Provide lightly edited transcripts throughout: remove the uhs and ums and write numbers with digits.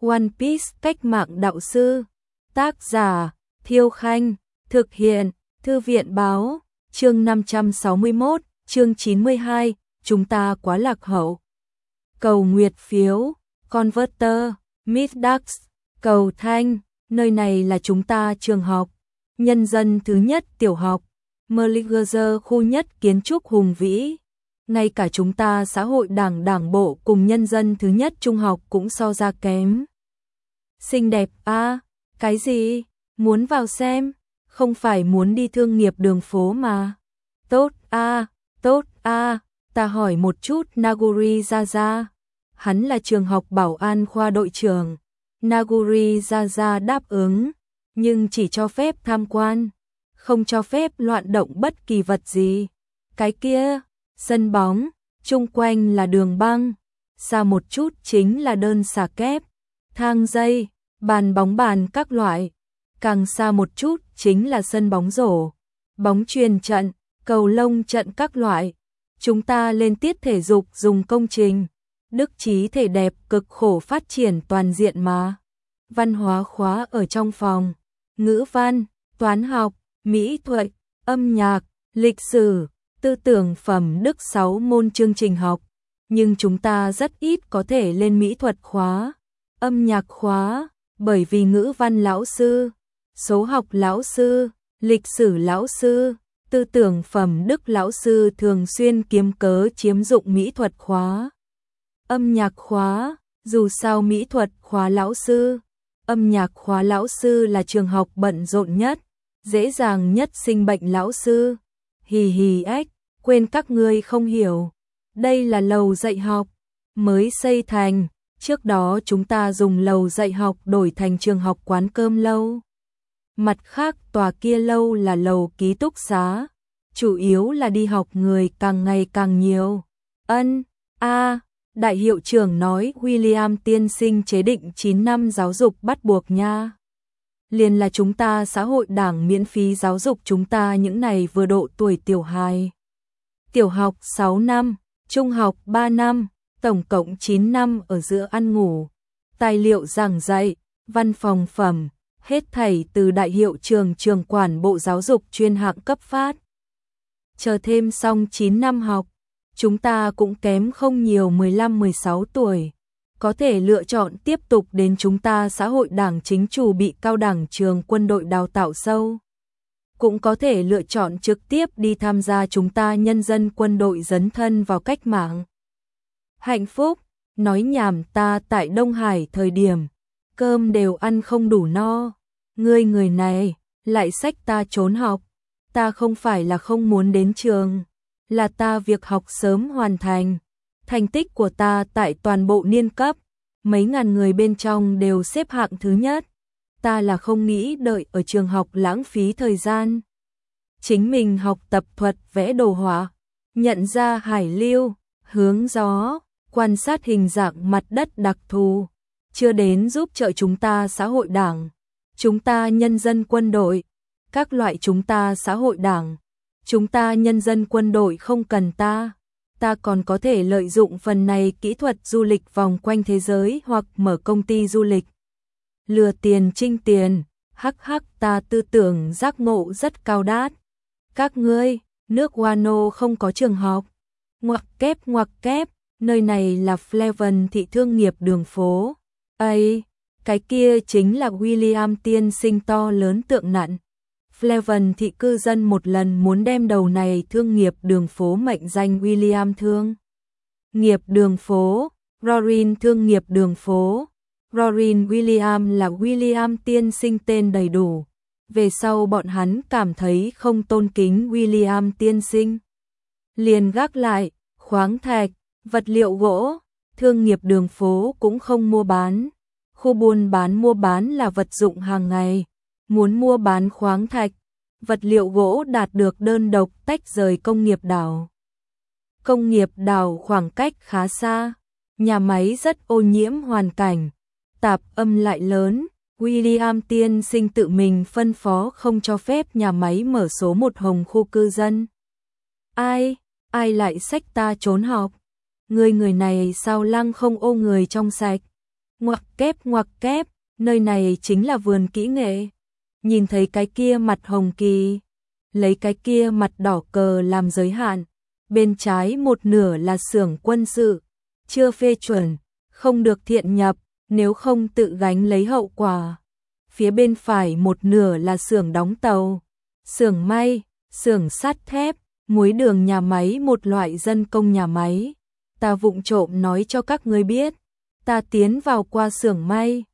One Piece cách mạng đạo sư. Tác giả Thiêu Khanh. Thực hiện Thư viện Báo. Chương 561, chương 92, chúng ta quá lạc hậu. Cầu nguyệt phiếu, Converter, Middax, cầu thanh, nơi này là chúng ta trường học. Nhân dân thứ nhất tiểu học, Merliger khu nhất kiến trúc hùng vĩ. Ngay cả chúng ta xã hội đảng bộ cùng nhân dân thứ nhất trung học cũng so ra kém. Xinh đẹp à, cái gì? Muốn vào xem? Không phải muốn đi thương nghiệp đường phố mà. Tốt à, ta hỏi một chút Naguri Zaza. Hắn là trường học bảo an khoa đội trưởng. Naguri Zaza đáp ứng, nhưng chỉ cho phép tham quan, không cho phép loạn động bất kỳ vật gì. Cái kia, sân bóng, chung quanh là đường băng, xa một chút chính là đơn xà kép, thang dây, bàn bóng bàn các loại. Càng xa một chút chính là sân bóng rổ, bóng chuyền trận, cầu lông trận các loại. Chúng ta lên tiết thể dục dùng công trình. Đức trí thể đẹp cực khổ phát triển toàn diện mà. Văn hóa khóa ở trong phòng. Ngữ văn, toán học, mỹ thuật, âm nhạc, lịch sử, tư tưởng phẩm đức 6 môn chương trình học. Nhưng chúng ta rất ít có thể lên mỹ thuật khóa, âm nhạc khóa, bởi vì ngữ văn lão sư, số học lão sư, lịch sử lão sư, tư tưởng phẩm đức lão sư thường xuyên kiếm cớ chiếm dụng mỹ thuật khóa. Âm nhạc khóa, dù sao mỹ thuật khóa lão sư, âm nhạc khóa lão sư là trường học bận rộn nhất, dễ dàng nhất sinh bệnh lão sư. Hì hì ếch, quên các ngươi không hiểu. Đây là lầu dạy học, mới xây thành, trước đó chúng ta dùng lầu dạy học đổi thành trường học quán cơm lâu. Mặt khác tòa kia lâu là lầu ký túc xá, chủ yếu là đi học người càng ngày càng nhiều. Đại hiệu trưởng nói William tiên sinh chế định 9 năm giáo dục bắt buộc nha. Liền là chúng ta xã hội đảng miễn phí giáo dục chúng ta những này vừa độ tuổi tiểu hài. Tiểu học 6 năm, trung học 3 năm, tổng cộng 9 năm ở giữa ăn ngủ. Tài liệu giảng dạy, văn phòng phẩm, hết thảy từ đại hiệu trưởng trường quản bộ giáo dục chuyên hạng cấp phát. Chờ thêm xong 9 năm học, chúng ta cũng kém không nhiều 15-16 tuổi. Có thể lựa chọn tiếp tục đến chúng ta xã hội đảng chính chủ bị cao đẳng trường quân đội đào tạo sâu. Cũng có thể lựa chọn trực tiếp đi tham gia chúng ta nhân dân quân đội dấn thân vào cách mạng. Hạnh phúc, nói nhảm ta tại Đông Hải thời điểm, cơm đều ăn không đủ no. Người này, lại xách ta trốn học. Ta không phải là không muốn đến trường, là ta việc học sớm hoàn thành. Thành tích của ta tại toàn bộ niên cấp, mấy ngàn người bên trong đều xếp hạng thứ nhất. Ta là không nghĩ đợi ở trường học lãng phí thời gian. Chính mình học tập thuật vẽ đồ họa, nhận ra hải lưu, hướng gió, quan sát hình dạng mặt đất đặc thù, chưa đến giúp trợ chúng ta xã hội đảng, chúng ta nhân dân quân đội, các loại chúng ta xã hội đảng, chúng ta nhân dân quân đội không cần ta. Ta còn có thể lợi dụng phần này kỹ thuật du lịch vòng quanh thế giới hoặc mở công ty du lịch. Lừa tiền trinh tiền, hắc ta tư tưởng giác ngộ rất cao đát. Các ngươi, nước Wano không có trường học. Ngoặc kép, nơi này là Flavon thị thương nghiệp đường phố. Cái kia chính là William tiên sinh to lớn tượng nặn. Flavon thị cư dân một lần muốn đem đầu này thương nghiệp đường phố mệnh danh William thương nghiệp đường phố, Rorin thương nghiệp đường phố. Rorin William là William tiên sinh tên đầy đủ. Về sau bọn hắn cảm thấy không tôn kính William tiên sinh, liền gác lại, khoáng thạch, vật liệu gỗ, thương nghiệp đường phố cũng không mua bán. Khu buôn bán mua bán là vật dụng hàng ngày, muốn mua bán khoáng thạch, vật liệu gỗ đạt được đơn độc tách rời công nghiệp đảo. Công nghiệp đảo khoảng cách khá xa, nhà máy rất ô nhiễm hoàn cảnh, tạp âm lại lớn. William tiên sinh tự mình phân phó không cho phép nhà máy mở số 1 hồng khu cư dân. Ai lại xách ta trốn học? Người này sao lăng không ô người trong sạch? ngoặc kép, nơi này chính là vườn kỹ nghệ. Nhìn thấy cái kia mặt hồng kỳ, lấy cái kia mặt đỏ cờ làm giới hạn. Bên trái một nửa là xưởng quân sự, chưa phê chuẩn, không được thiện nhập, nếu không tự gánh lấy hậu quả. Phía bên phải một nửa là xưởng đóng tàu, xưởng may, xưởng sắt thép, muối đường nhà máy, một loại dân công nhà máy. Ta vụng trộm nói cho các ngươi biết, ta tiến vào qua xưởng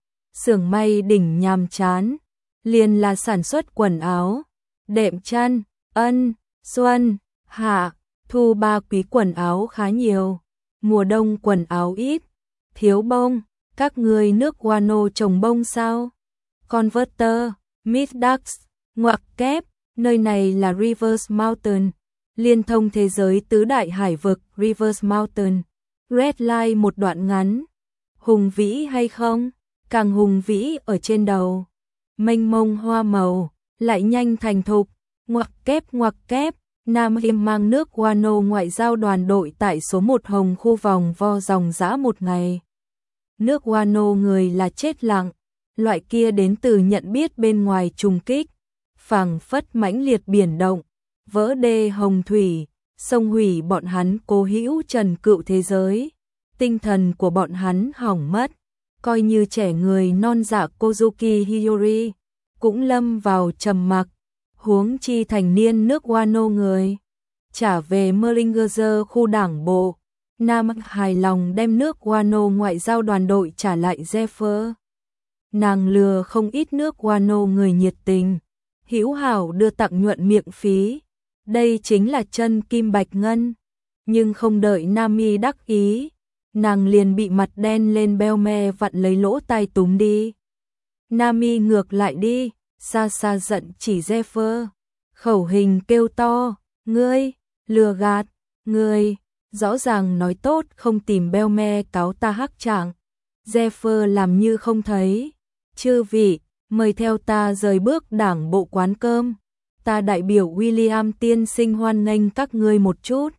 may đỉnh nhàm chán, liền là sản xuất quần áo, đệm chăn, ân, xuân, hạ, thu 3 quý quần áo khá nhiều, mùa đông quần áo ít, thiếu bông, các ngươi nước guano trồng bông sao? Converter, Middax, ngoặc kép, nơi này là Rivers Mountain, liên thông thế giới tứ đại hải vực Rivers Mountain. Red Line một đoạn ngắn, hùng vĩ hay không? Càng hùng vĩ ở trên đầu, mênh mông hoa màu, lại nhanh thành thục, ngoặc kép, Nam Hiêm mang nước guano ngoại giao đoàn đội tại số 1 Hồng khu vòng vo dòng dã một ngày. Nước guano người là chết lặng, loại kia đến từ nhận biết bên ngoài trùng kích, phảng phất mãnh liệt biển động, vỡ đê hồng thủy, sông hủy bọn hắn cố hữu trần cựu thế giới, tinh thần của bọn hắn hỏng mất, coi như trẻ người non dạ Kozuki Hiyori, cũng lâm vào trầm mặc, huống chi thành niên nước guano người. Trả về Merlinger khu đảng bộ, Nam hài lòng đem nước guano ngoại giao đoàn đội trả lại Zephyr. Nàng lừa không ít nước guano người nhiệt tình, hữu hảo đưa tặng nhuận miệng phí. Đây chính là chân kim bạch ngân. Nhưng không đợi Nami đắc ý, nàng liền bị mặt đen lên beo me vặn lấy lỗ tai túm đi. Nami ngược lại đi, xa xa giận chỉ Zephyr, khẩu hình kêu to, ngươi, lừa gạt, ngươi, rõ ràng nói tốt không tìm beo me cáo ta hắc trạng. Zephyr làm như không thấy, chư vị, mời theo ta rời bước đảng bộ quán cơm, ta đại biểu William tiên sinh hoan nghênh các ngươi một chút.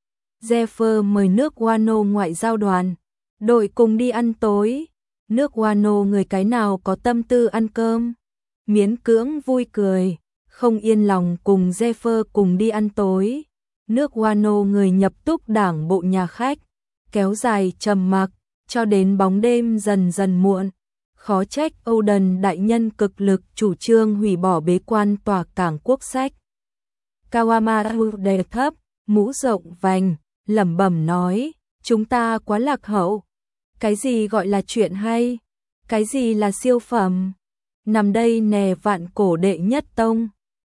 Zephyr mời nước guano ngoại giao đoàn, đội cùng đi ăn tối, nước guano người cái nào có tâm tư ăn cơm, miễn cưỡng vui cười, không yên lòng cùng Zephyr cùng đi ăn tối. Nước guano người nhập túc đảng bộ nhà khách, kéo dài trầm mặc, cho đến bóng đêm dần dần muộn. Khó trách Oden đại nhân cực lực chủ trương hủy bỏ bế quan tòa cảng quốc sách. Kawama đề thấp, mũ rộng vành, lẩm bẩm nói, chúng ta quá lạc hậu. Cái gì gọi là chuyện hay? Cái gì là siêu phẩm? Nằm đây nè vạn cổ đệ nhất tông.